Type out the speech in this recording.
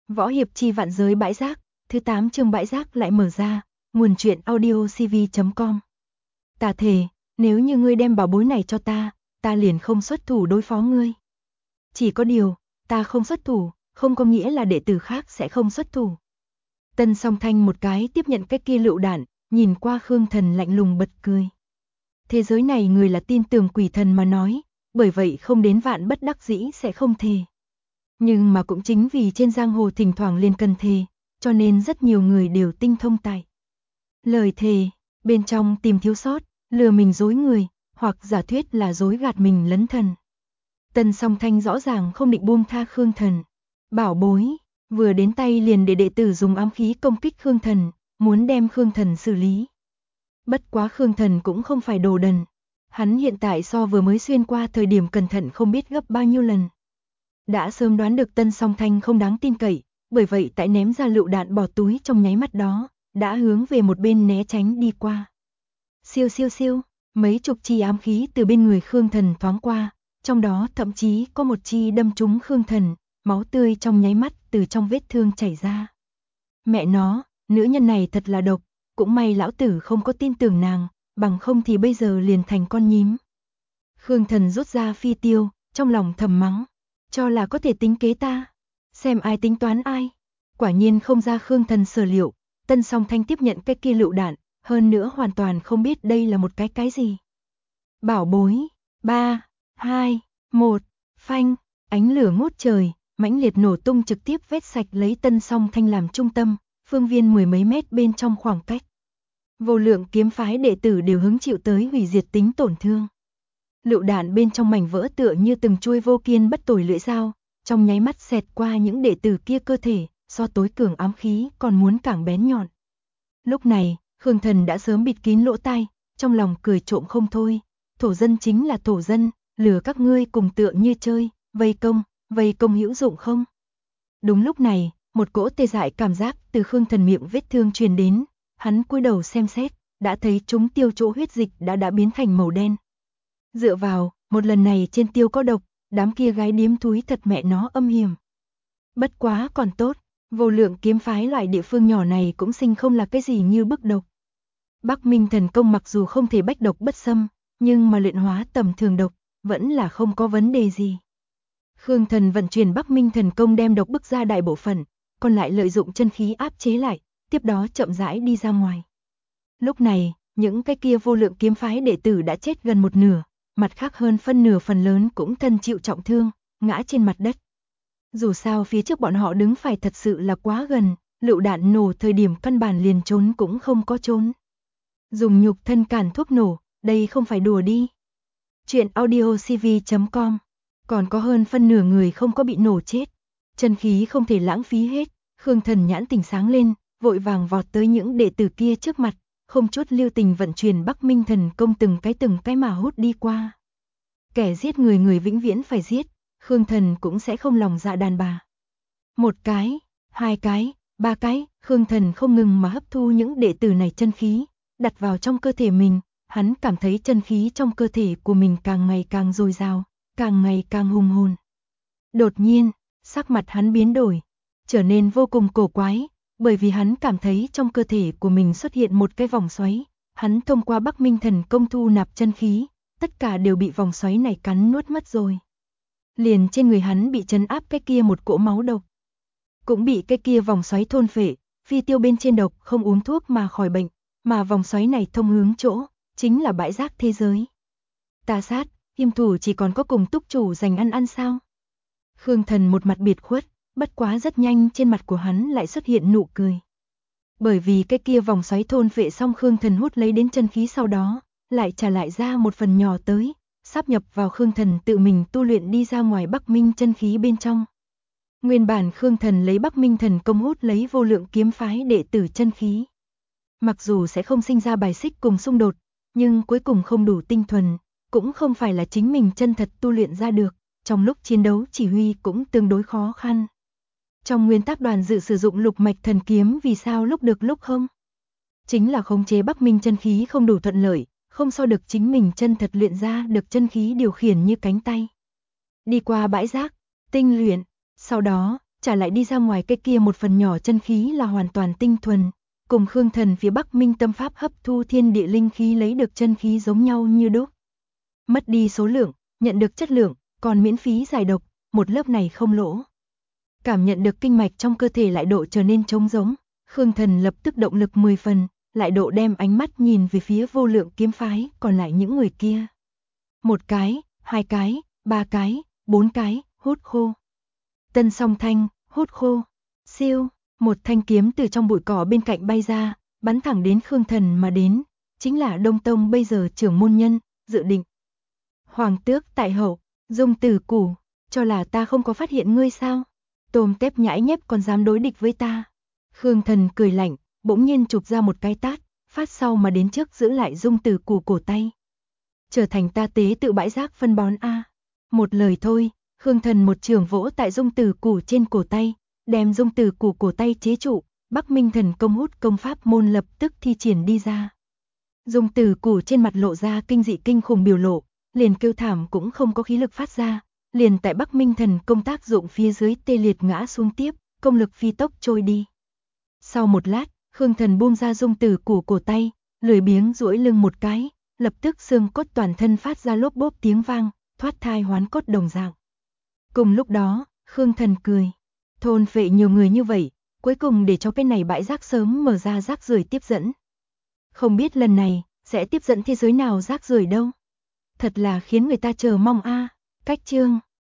Võ hiệp chi vạn giới bãi rác, thứ 8 chương bãi rác lại mở ra, nguồn truyện audiocv.com. Ta thề, nếu như ngươi đem bảo bối này cho ta liền không xuất thủ đối phó ngươi. Chỉ có điều, ta không xuất thủ, không có nghĩa là đệ tử khác sẽ không xuất thủ. Tân Song Thanh một cái tiếp nhận cái kia lựu đạn, nhìn qua Khương Thần lạnh lùng bật cười. Thế giới này người là tin tưởng quỷ thần mà nói, bởi vậy không đến vạn bất đắc dĩ sẽ không thề. Nhưng mà cũng chính vì trên giang hồ thỉnh thoảng liền cần thề, cho nên rất nhiều người đều tinh thông tài. Lời thề, bên trong tìm thiếu sót, lừa mình dối người, hoặc giả thuyết là dối gạt mình lấn thần. Tân Song Thanh rõ ràng không định buông tha Khương Thần. Bảo bối, vừa đến tay liền để đệ tử dùng ám khí công kích Khương Thần, muốn đem Khương Thần xử lý. Bất quá Khương Thần cũng không phải đồ đần. Hắn hiện tại so vừa mới xuyên qua thời điểm cẩn thận không biết gấp bao nhiêu lần. Đã sớm đoán được Tân Song Thanh không đáng tin cậy, bởi vậy tại ném ra lựu đạn bỏ túi trong nháy mắt đó, đã hướng về một bên né tránh đi qua. Siêu siêu siêu, mấy chục chi ám khí từ bên người Khương Thần thoáng qua, trong đó thậm chí có một chi đâm trúng Khương Thần, máu tươi trong nháy mắt từ trong vết thương chảy ra. Mẹ nó, nữ nhân này thật là độc, cũng may lão tử không có tin tưởng nàng, bằng không thì bây giờ liền thành con nhím. Khương Thần rút ra phi tiêu, trong lòng thầm mắng, cho là có thể tính kế ta, xem ai tính toán ai. Quả nhiên không ra Khương Thần sở liệu, Tân Song Thanh tiếp nhận cái kia lựu đạn, hơn nữa hoàn toàn không biết đây là một cái gì. Bảo bối, 3, 2, 1, phanh, ánh lửa ngút trời, mãnh liệt nổ tung trực tiếp vét sạch lấy Tân Song Thanh làm trung tâm, phương viên mười mấy mét bên trong khoảng cách. Vô lượng kiếm phái đệ tử đều hứng chịu tới hủy diệt tính tổn thương. Lựu đạn bên trong mảnh vỡ tựa như từng chuôi vô kiên bất tồi lưỡi dao, trong nháy mắt xẹt qua những đệ tử kia cơ thể, so tối cường ám khí còn muốn càng bén nhọn. Lúc này, Khương Thần đã sớm bịt kín lỗ tai, trong lòng cười trộm không thôi, thổ dân chính là thổ dân, lừa các ngươi cùng tựa như chơi, vây công hữu dụng không? Đúng lúc này, một cỗ tê dại cảm giác từ Khương Thần miệng vết thương truyền đến, hắn cúi đầu xem xét, đã thấy chúng tiêu chỗ huyết dịch đã biến thành màu đen. Dựa vào, một lần này trên tiêu có độc, đám kia gái điếm thúi thật mẹ nó âm hiểm. Bất quá còn tốt, vô lượng kiếm phái loại địa phương nhỏ này cũng sinh không là cái gì như bức độc. Bắc Minh thần công mặc dù không thể bách độc bất xâm, nhưng mà luyện hóa tầm thường độc, vẫn là không có vấn đề gì. Khương Thần vận chuyển Bắc Minh thần công đem độc bức ra đại bộ phận, còn lại lợi dụng chân khí áp chế lại, tiếp đó chậm rãi đi ra ngoài. Lúc này, những cái kia vô lượng kiếm phái đệ tử đã chết gần một nửa, mặt khác hơn phân nửa phần lớn cũng thân chịu trọng thương, ngã trên mặt đất. Dù sao phía trước bọn họ đứng phải thật sự là quá gần, lựu đạn nổ thời điểm căn bản liền trốn cũng không có trốn. Dùng nhục thân cản thuốc nổ, đây không phải đùa đi. Chuyện audiocv.com. Còn có hơn phân nửa người không có bị nổ chết. Chân khí không thể lãng phí hết, Khương Thần nhãn tỉnh sáng lên, vội vàng vọt tới những đệ tử kia trước mặt, không chút lưu tình vận chuyển Bắc Minh thần công từng cái mà hút đi qua. Kẻ giết người người vĩnh viễn phải giết, Khương Thần cũng sẽ không lòng dạ đàn bà. Một cái, hai cái, ba cái, Khương Thần không ngừng mà hấp thu những đệ tử này chân khí, đặt vào trong cơ thể mình, hắn cảm thấy chân khí trong cơ thể của mình càng ngày càng dồi dào, càng ngày càng hùng hồn. Đột nhiên, sắc mặt hắn biến đổi, trở nên vô cùng cổ quái, bởi vì hắn cảm thấy trong cơ thể của mình xuất hiện một cái vòng xoáy, hắn thông qua Bắc Minh thần công thu nạp chân khí, tất cả đều bị vòng xoáy này cắn nuốt mất rồi. Liền trên người hắn bị trấn áp cái kia một cỗ máu độc, cũng bị cái kia vòng xoáy thôn phệ, phi tiêu bên trên độc không uống thuốc mà khỏi bệnh, mà vòng xoáy này thông hướng chỗ, chính là bãi rác thế giới. Tà sát, Hiêm thủ chỉ còn có cùng túc chủ dành ăn sao? Khương Thần một mặt biệt khuất, bất quá rất nhanh trên mặt của hắn lại xuất hiện nụ cười. Bởi vì cái kia vòng xoáy thôn phệ xong Khương Thần hút lấy đến chân khí sau đó, lại trả lại ra một phần nhỏ tới, sáp nhập vào Khương Thần tự mình tu luyện đi ra ngoài Bắc Minh chân khí bên trong. Nguyên bản Khương Thần lấy Bắc Minh thần công hút lấy vô lượng kiếm phái đệ tử chân khí. Mặc dù sẽ không sinh ra bài xích cùng xung đột, nhưng cuối cùng không đủ tinh thuần, cũng không phải là chính mình chân thật tu luyện ra được, trong lúc chiến đấu chỉ huy cũng tương đối khó khăn. Trong nguyên tắc đoàn dự sử dụng lục mạch thần kiếm vì sao lúc được lúc không? Chính là khống chế Bắc Minh chân khí không đủ thuận lợi, không so được chính mình chân thật luyện ra được chân khí điều khiển như cánh tay. Đi qua bãi rác, tinh luyện, sau đó, trả lại đi ra ngoài cái kia một phần nhỏ chân khí là hoàn toàn tinh thuần, cùng Khương Thần phía Bắc Minh Tâm Pháp hấp thu thiên địa linh khí lấy được chân khí giống nhau như đúc. Mất đi số lượng, nhận được chất lượng, còn miễn phí giải độc, một lớp này không lỗ. Cảm nhận được kinh mạch trong cơ thể lại độ trở nên trống rỗng, Khương Thần lập tức động lực 10 phần, lại độ đem ánh mắt nhìn về phía Vô Lượng kiếm phái, còn lại những người kia. 1 cái, 2 cái, 3 cái, 4 cái, hút khô. Tân Song Thanh, hút khô. Siêu, một thanh kiếm từ trong bụi cỏ bên cạnh bay ra, bắn thẳng đến Khương Thần mà đến, chính là Đông Tông bây giờ trưởng môn nhân, Dự Định. Hoàng tước tại hậu, Dung Tử Củ, cho là ta không có phát hiện ngươi sao? Tôm tép nhãi nhép còn dám đối địch với ta. Khương Thần cười lạnh, bỗng nhiên chụp ra một cái tát, phát sau mà đến trước giữ lại Dung Tử Củ cổ tay. Trở thành ta tế tự bãi rác phân bón a. Một lời thôi, Khương Thần một trường vỗ tại Dung Tử Củ trên cổ tay, đem Dung Tử Củ cổ tay chế trụ, Bắc Minh Thần công hút công pháp môn lập tức thi triển đi ra. Dung Tử Củ trên mặt lộ ra kinh dị kinh khủng biểu lộ, liền kêu thảm cũng không có khí lực phát ra, liền tại Bắc Minh Thần công tác dụng phía dưới tê liệt ngã xuống tiếp, công lực phi tốc trôi đi. Sau một lát, Khương Thần buông ra Dung Tử Củ cổ tay, lười biếng duỗi lưng một cái, lập tức xương cốt toàn thân phát ra lốp bốp tiếng vang, thoát thai hoán cốt đồng dạng. Cùng lúc đó, Khương Thần cười, thôn phệ nhiều người như vậy, cuối cùng để cho cái này bãi rác sớm mở ra rác rưởi tiếp dẫn. Không biết lần này sẽ tiếp dẫn thế giới nào rác rưởi đâu. Thật là khiến người ta chờ mong a. Cách chương